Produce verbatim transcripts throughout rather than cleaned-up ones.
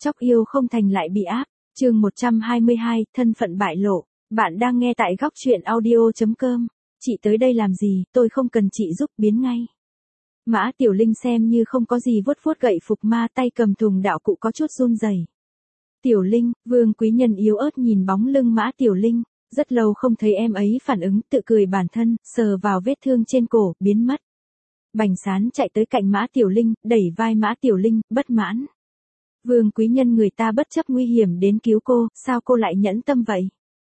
Chóc yêu không thành lại bị áp. Chương một trăm hai mươi hai, thân phận bại lộ. Bạn đang nghe tại góc truyện audio chấm com. Chị tới đây làm gì, tôi không cần chị giúp, biến ngay. Mã Tiểu Linh xem như không có gì, vuốt vuốt gậy phục ma, tay cầm thùng đạo cụ có chút run rẩy. Tiểu Linh, Vương Quý Nhân yếu ớt nhìn bóng lưng Mã Tiểu Linh, rất lâu không thấy em ấy phản ứng, tự cười bản thân, sờ vào vết thương trên cổ, biến mất. Bành Sán chạy tới cạnh Mã Tiểu Linh, đẩy vai Mã Tiểu Linh, bất mãn. Vương Quý Nhân, người ta bất chấp nguy hiểm đến cứu cô, sao cô lại nhẫn tâm vậy?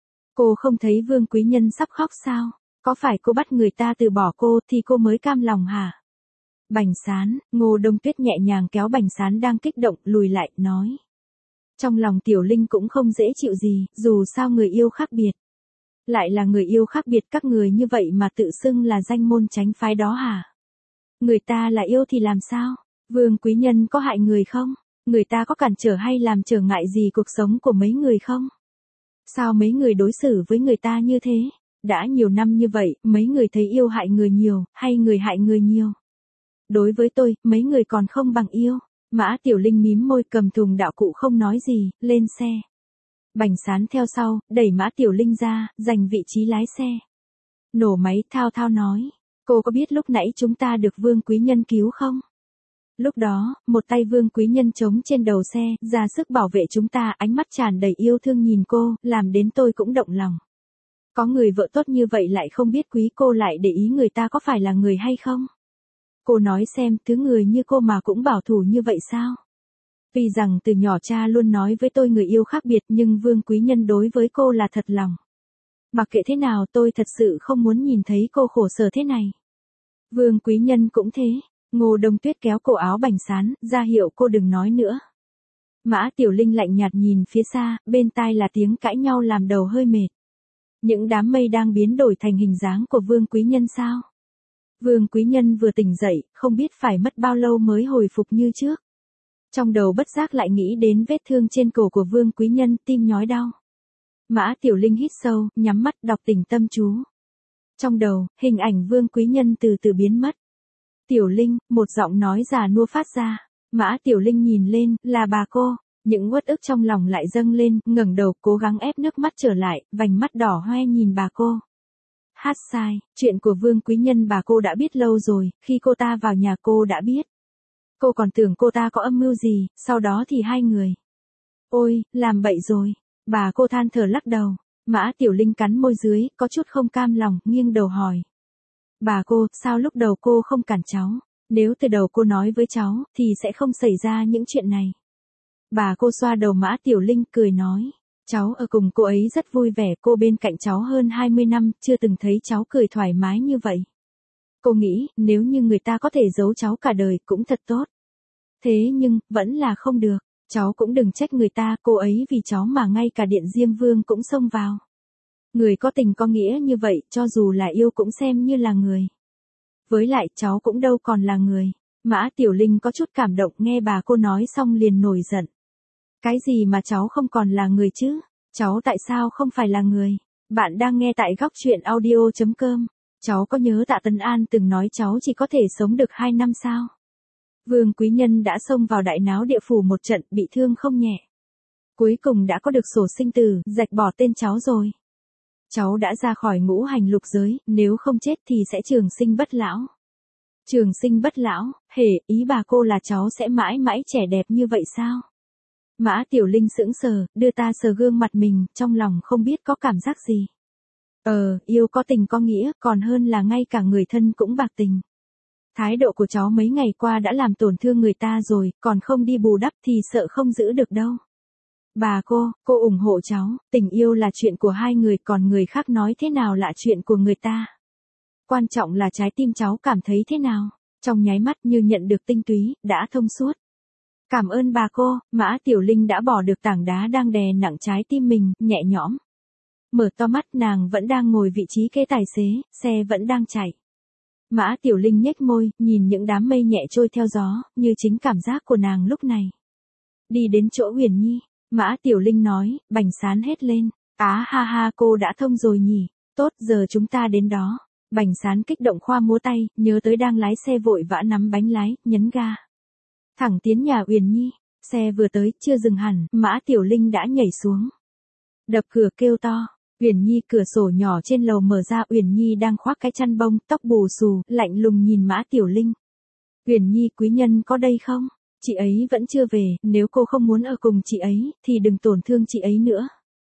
Cô không thấy Vương Quý Nhân sắp khóc sao? Có phải cô bắt người ta từ bỏ cô thì cô mới cam lòng hả? Bành Sán, Ngô Đông Tuyết nhẹ nhàng kéo Bành Sán đang kích động, lùi lại, nói. Trong lòng Tiểu Linh cũng không dễ chịu gì, dù sao người yêu khác biệt. Lại là người yêu khác biệt, các người như vậy mà tự xưng là danh môn chánh phái đó hả? Người ta là yêu thì làm sao? Vương Quý Nhân có hại người không? Người ta có cản trở hay làm trở ngại gì cuộc sống của mấy người không? Sao mấy người đối xử với người ta như thế? Đã nhiều năm như vậy, mấy người thấy yêu hại người nhiều, hay người hại người nhiều? Đối với tôi, mấy người còn không bằng yêu. Mã Tiểu Linh mím môi, cầm thùng đạo cụ không nói gì, lên xe. Bành Sán theo sau, đẩy Mã Tiểu Linh ra, giành vị trí lái xe. Nổ máy, thao thao nói. Cô có biết lúc nãy chúng ta được Vương Quý Nhân cứu không? Lúc đó, một tay Vương Quý Nhân chống trên đầu xe, ra sức bảo vệ chúng ta, ánh mắt tràn đầy yêu thương nhìn cô, làm đến tôi cũng động lòng. Có người vợ tốt như vậy lại không biết quý cô, lại để ý người ta có phải là người hay không? Cô nói xem, thứ người như cô mà cũng bảo thủ như vậy sao? Vì rằng từ nhỏ cha luôn nói với tôi người yêu khác biệt, nhưng Vương Quý Nhân đối với cô là thật lòng. Mặc kệ thế nào, tôi thật sự không muốn nhìn thấy cô khổ sở thế này. Vương Quý Nhân cũng thế. Ngô Đông Tuyết kéo cổ áo Bành Sán, ra hiệu cô đừng nói nữa. Mã Tiểu Linh lạnh nhạt nhìn phía xa, bên tai là tiếng cãi nhau làm đầu hơi mệt. Những đám mây đang biến đổi thành hình dáng của Vương Quý Nhân sao? Vương Quý Nhân vừa tỉnh dậy, không biết phải mất bao lâu mới hồi phục như trước. Trong đầu bất giác lại nghĩ đến vết thương trên cổ của Vương Quý Nhân, tim nhói đau. Mã Tiểu Linh hít sâu, nhắm mắt đọc tình tâm chú. Trong đầu, hình ảnh Vương Quý Nhân từ từ biến mất. Tiểu Linh, một giọng nói già nua phát ra. Mã Tiểu Linh nhìn lên, là bà cô. Những uất ức trong lòng lại dâng lên, ngẩng đầu cố gắng ép nước mắt trở lại, vành mắt đỏ hoe nhìn bà cô. Hát sai, chuyện của Vương Quý Nhân bà cô đã biết lâu rồi, khi cô ta vào nhà cô đã biết. Cô còn tưởng cô ta có âm mưu gì, sau đó thì hai người. Ôi, làm bậy rồi. Bà cô than thở lắc đầu. Mã Tiểu Linh cắn môi dưới, có chút không cam lòng, nghiêng đầu hỏi. Bà cô, sao lúc đầu cô không cản cháu? Nếu từ đầu cô nói với cháu, thì sẽ không xảy ra những chuyện này. Bà cô xoa đầu Mã Tiểu Linh, cười nói. Cháu ở cùng cô ấy rất vui vẻ, cô bên cạnh cháu hơn hai mươi năm, chưa từng thấy cháu cười thoải mái như vậy. Cô nghĩ, nếu như người ta có thể giấu cháu cả đời, cũng thật tốt. Thế nhưng, vẫn là không được. Cháu cũng đừng trách người ta, cô ấy vì cháu mà ngay cả Điện Diêm Vương cũng xông vào. Người có tình có nghĩa như vậy, cho dù là yêu cũng xem như là người. Với lại, cháu cũng đâu còn là người. Mã Tiểu Linh có chút cảm động, nghe bà cô nói xong liền nổi giận. Cái gì mà cháu không còn là người chứ? Cháu tại sao không phải là người? Bạn đang nghe tại góc truyện audio chấm com. Cháu có nhớ Tạ Tấn An từng nói cháu chỉ có thể sống được hai năm sao? Vương Quý Nhân đã xông vào đại náo địa phủ một trận, bị thương không nhẹ. Cuối cùng đã có được sổ sinh tử, rạch bỏ tên cháu rồi. Cháu đã ra khỏi ngũ hành lục giới, nếu không chết thì sẽ trường sinh bất lão. Trường sinh bất lão, hề, ý bà cô là cháu sẽ mãi mãi trẻ đẹp như vậy sao? Mã Tiểu Linh sững sờ, đưa ta sờ gương mặt mình, trong lòng không biết có cảm giác gì. Ờ, yêu có tình có nghĩa, còn hơn là ngay cả người thân cũng bạc tình. Thái độ của cháu mấy ngày qua đã làm tổn thương người ta rồi, còn không đi bù đắp thì sợ không giữ được đâu. Bà cô, cô ủng hộ cháu, tình yêu là chuyện của hai người, còn người khác nói thế nào là chuyện của người ta. Quan trọng là trái tim cháu cảm thấy thế nào, trong nháy mắt như nhận được tinh túy, đã thông suốt. Cảm ơn bà cô, Mã Tiểu Linh đã bỏ được tảng đá đang đè nặng trái tim mình, nhẹ nhõm. Mở to mắt, nàng vẫn đang ngồi vị trí kế tài xế, xe vẫn đang chạy. Mã Tiểu Linh nhếch môi, nhìn những đám mây nhẹ trôi theo gió, như chính cảm giác của nàng lúc này. Đi đến chỗ Uyển Nhi, Mã Tiểu Linh nói, Bành Sán hét lên. Á ha ha, cô đã thông rồi nhỉ, tốt, giờ chúng ta đến đó. Bành Sán kích động khoa múa tay, nhớ tới đang lái xe vội vã nắm bánh lái, nhấn ga. Thẳng tiến nhà Uyển Nhi. Xe vừa tới, chưa dừng hẳn, Mã Tiểu Linh đã nhảy xuống. Đập cửa kêu to. Uyển Nhi cửa sổ nhỏ trên lầu mở ra, Uyển Nhi đang khoác cái chăn bông, tóc bù xù, lạnh lùng nhìn Mã Tiểu Linh. Uyển Nhi, quý nhân có đây không? Chị ấy vẫn chưa về, nếu cô không muốn ở cùng chị ấy, thì đừng tổn thương chị ấy nữa.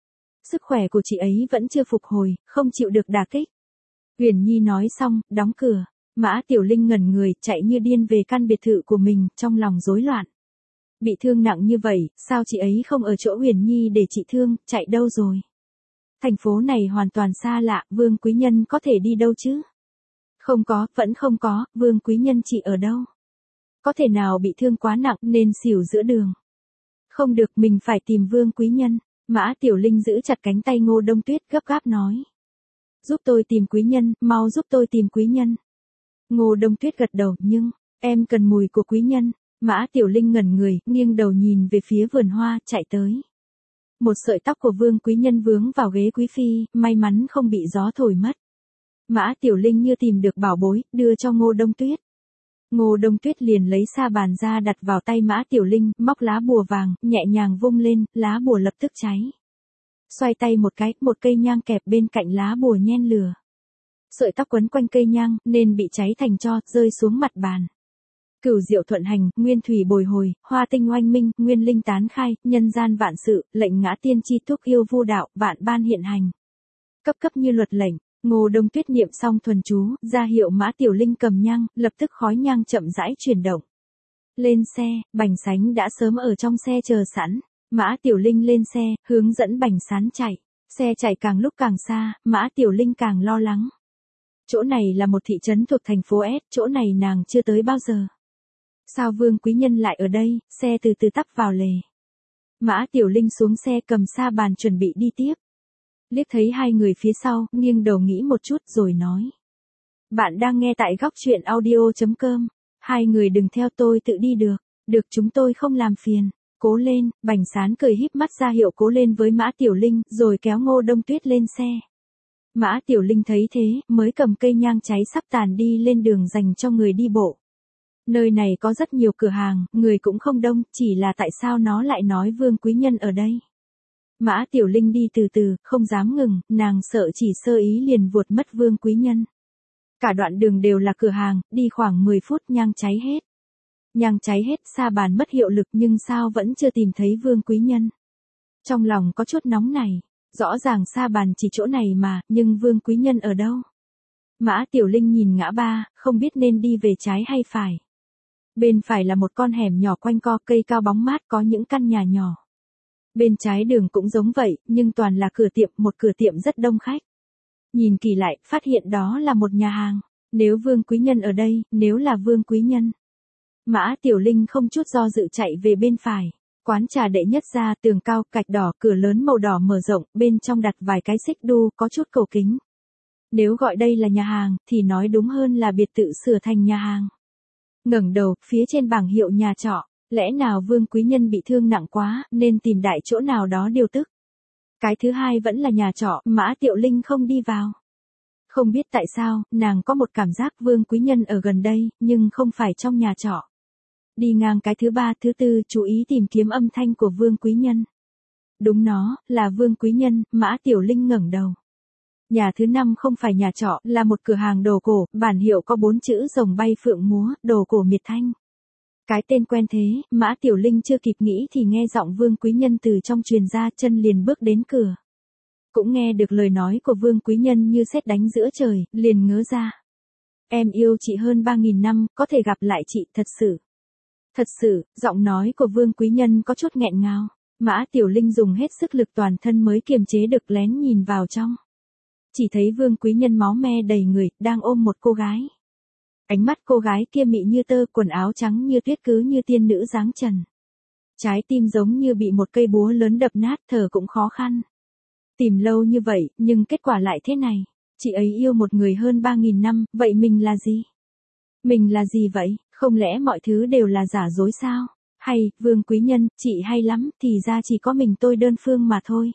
Sức khỏe của chị ấy vẫn chưa phục hồi, không chịu được đả kích. Uyển Nhi nói xong, đóng cửa. Mã Tiểu Linh ngẩn người, chạy như điên về căn biệt thự của mình, trong lòng rối loạn. Bị thương nặng như vậy, sao chị ấy không ở chỗ Uyển Nhi để trị thương, chạy đâu rồi? Thành phố này hoàn toàn xa lạ, Vương quý nhân có thể đi đâu chứ? Không có, vẫn không có, Vương quý nhân chị ở đâu? Có thể nào bị thương quá nặng nên xỉu giữa đường? Không được, mình phải tìm Vương quý nhân. Mã Tiểu Linh giữ chặt cánh tay Ngô Đông Tuyết, gấp gáp nói. Giúp tôi tìm quý nhân, mau giúp tôi tìm quý nhân. Ngô Đông Tuyết gật đầu, nhưng, em cần mùi của quý nhân. Mã Tiểu Linh ngẩn người, nghiêng đầu nhìn về phía vườn hoa, chạy tới. Một sợi tóc của Vương quý nhân vướng vào ghế quý phi, may mắn không bị gió thổi mất. Mã Tiểu Linh như tìm được bảo bối, đưa cho Ngô Đông Tuyết. Ngô Đông Tuyết liền lấy sa bàn ra đặt vào tay Mã Tiểu Linh, móc lá bùa vàng, nhẹ nhàng vung lên, lá bùa lập tức cháy. Xoay tay một cái, một cây nhang kẹp bên cạnh lá bùa nhen lửa. Sợi tóc quấn quanh cây nhang, nên bị cháy thành tro, rơi xuống mặt bàn. Cửu diệu thuận hành, nguyên thủy bồi hồi, hoa tinh oanh minh, nguyên linh tán khai, nhân gian vạn sự, lệnh ngã tiên chi thúc yêu vô đạo, vạn ban hiện hành. Cấp cấp như luật lệnh. Ngô Đông Tuyết niệm xong thuần chú, ra hiệu Mã Tiểu Linh cầm nhang, lập tức khói nhang chậm rãi chuyển động. Lên xe, Bành Sánh đã sớm ở trong xe chờ sẵn. Mã Tiểu Linh lên xe, hướng dẫn Bành Sán chạy. Xe chạy càng lúc càng xa, Mã Tiểu Linh càng lo lắng. Chỗ này là một thị trấn thuộc thành phố S, chỗ này nàng chưa tới bao giờ. Sao Vương quý nhân lại ở đây? Xe từ từ tắp vào lề. Mã Tiểu Linh xuống xe cầm sa bàn chuẩn bị đi tiếp. Liếc thấy hai người phía sau, nghiêng đầu nghĩ một chút rồi nói. Bạn đang nghe tại góc truyện audio chấm com. Hai người đừng theo tôi tự đi được. Được, chúng tôi không làm phiền. Cố lên, Bành Sán cười híp mắt ra hiệu cố lên với Mã Tiểu Linh, rồi kéo Ngô Đông Tuyết lên xe. Mã Tiểu Linh thấy thế, mới cầm cây nhang cháy sắp tàn đi lên đường dành cho người đi bộ. Nơi này có rất nhiều cửa hàng, người cũng không đông, chỉ là tại sao nó lại nói Vương quý nhân ở đây. Mã Tiểu Linh đi từ từ, không dám ngừng, nàng sợ chỉ sơ ý liền vuột mất Vương quý nhân. Cả đoạn đường đều là cửa hàng, đi khoảng mười phút nhang cháy hết. Nhang cháy hết, sa bàn mất hiệu lực nhưng sao vẫn chưa tìm thấy Vương quý nhân. Trong lòng có chút nóng này, rõ ràng sa bàn chỉ chỗ này mà, nhưng Vương quý nhân ở đâu? Mã Tiểu Linh nhìn ngã ba, không biết nên đi về trái hay phải. Bên phải là một con hẻm nhỏ quanh co, cây cao bóng mát, có những căn nhà nhỏ. Bên trái đường cũng giống vậy, nhưng toàn là cửa tiệm, một cửa tiệm rất đông khách. Nhìn kỳ lại, phát hiện đó là một nhà hàng. Nếu Vương quý nhân ở đây, nếu là Vương quý nhân. Mã Tiểu Linh không chút do dự chạy về bên phải. Quán trà đệ nhất ra, tường cao, gạch đỏ, cửa lớn màu đỏ mở rộng, bên trong đặt vài cái xích đu, có chút cầu kính. Nếu gọi đây là nhà hàng, thì nói đúng hơn là biệt thự sửa thành nhà hàng. Ngẩng đầu, phía trên bảng hiệu nhà trọ. Lẽ nào Vương quý nhân bị thương nặng quá, nên tìm đại chỗ nào đó điều tức. Cái thứ hai vẫn là nhà trọ, Mã Tiểu Linh không đi vào. Không biết tại sao, nàng có một cảm giác Vương quý nhân ở gần đây, nhưng không phải trong nhà trọ. Đi ngang cái thứ ba, thứ tư, chú ý tìm kiếm âm thanh của Vương quý nhân. Đúng nó, là Vương quý nhân, Mã Tiểu Linh ngẩng đầu. Nhà thứ năm không phải nhà trọ, là một cửa hàng đồ cổ, bản hiệu có bốn chữ rồng bay phượng múa, đồ cổ Miệt Thanh. Cái tên quen thế, Mã Tiểu Linh chưa kịp nghĩ thì nghe giọng Vương quý nhân từ trong truyền ra, chân liền bước đến cửa. Cũng nghe được lời nói của Vương quý nhân như sét đánh giữa trời, liền ngớ ra. Em yêu chị hơn ba nghìn năm, có thể gặp lại chị, thật sự. Thật sự, giọng nói của Vương quý nhân có chút nghẹn ngào. Mã Tiểu Linh dùng hết sức lực toàn thân mới kiềm chế được lén nhìn vào trong. Chỉ thấy Vương quý nhân máu me đầy người, đang ôm một cô gái. Ánh mắt cô gái kia mị như tơ, quần áo trắng như tuyết, cứ như tiên nữ dáng trần. Trái tim giống như bị một cây búa lớn đập nát, thở cũng khó khăn. Tìm lâu như vậy, nhưng kết quả lại thế này. Chị ấy yêu một người hơn ba nghìn năm, vậy mình là gì? Mình là gì vậy? Không lẽ mọi thứ đều là giả dối sao? Hay, Vương quý nhân, chị hay lắm, thì ra chỉ có mình tôi đơn phương mà thôi.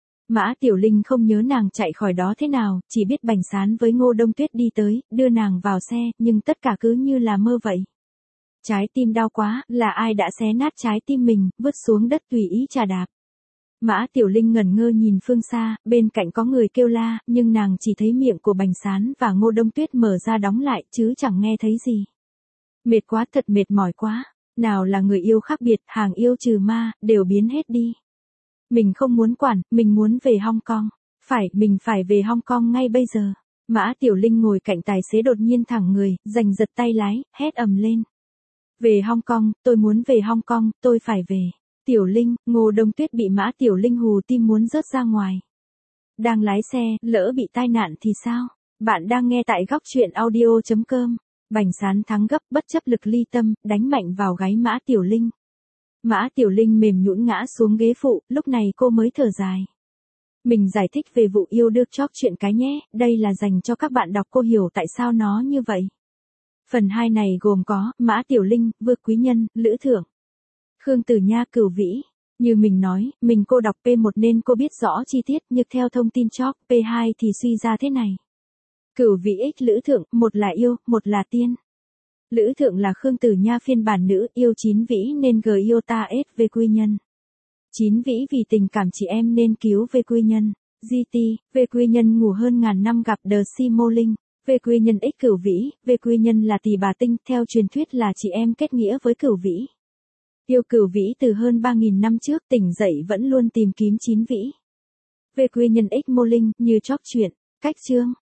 Mã Tiểu Linh không nhớ nàng chạy khỏi đó thế nào, chỉ biết Bành Sán với Ngô Đông Tuyết đi tới, đưa nàng vào xe, nhưng tất cả cứ như là mơ vậy. Trái tim đau quá, là ai đã xé nát trái tim mình, vứt xuống đất tùy ý trà đạp. Mã Tiểu Linh ngẩn ngơ nhìn phương xa, bên cạnh có người kêu la, nhưng nàng chỉ thấy miệng của Bành Sán và Ngô Đông Tuyết mở ra đóng lại, chứ chẳng nghe thấy gì. Mệt quá, thật mệt mỏi quá. Nào là người yêu khác biệt, hàng yêu trừ ma, đều biến hết đi. Mình không muốn quản, mình muốn về Hong Kong. Phải, mình phải về Hong Kong ngay bây giờ. Mã Tiểu Linh ngồi cạnh tài xế đột nhiên thẳng người, giành giật tay lái, hét ầm lên. Về Hong Kong, tôi muốn về Hong Kong, tôi phải về. Tiểu Linh, Ngô Đông Tuyết bị Mã Tiểu Linh hù tim muốn rớt ra ngoài. Đang lái xe, lỡ bị tai nạn thì sao? Bạn đang nghe tại góc truyện audio chấm com. Bành Sán thắng gấp bất chấp lực ly tâm, đánh mạnh vào gáy Mã Tiểu Linh. Mã Tiểu Linh mềm nhũn ngã xuống ghế phụ, lúc này cô mới thở dài. Mình giải thích về vụ yêu đương chóp chuyện cái nhé, đây là dành cho các bạn đọc cô hiểu tại sao nó như vậy. Phần hai này gồm có Mã Tiểu Linh, Vương Quý Nhân, Lữ Thưởng, Khương Tử Nha, Cửu Vĩ. Như mình nói, mình cô đọc P một nên cô biết rõ chi tiết, nhưng theo thông tin chóp P hai thì suy ra thế này. Cửu Vĩ x Lữ Thượng, một là yêu, một là tiên. Lữ Thượng là Khương Tử Nha phiên bản nữ, yêu Chín Vĩ nên g yêu ta s về quy nhân. Chín Vĩ vì tình cảm chị em nên cứu về quy nhân. giê tê, về quy nhân ngủ hơn ngàn năm gặp The Si Mô Linh. Về quy nhân x Cửu Vĩ, về quy nhân là tỷ bà Tinh, theo truyền thuyết là chị em kết nghĩa với Cửu Vĩ. Yêu Cửu Vĩ từ hơn ba nghìn năm trước, tỉnh dậy vẫn luôn tìm kiếm Chín Vĩ. Về quy nhân x Mô Linh, như chóp chuyện. Cách chương,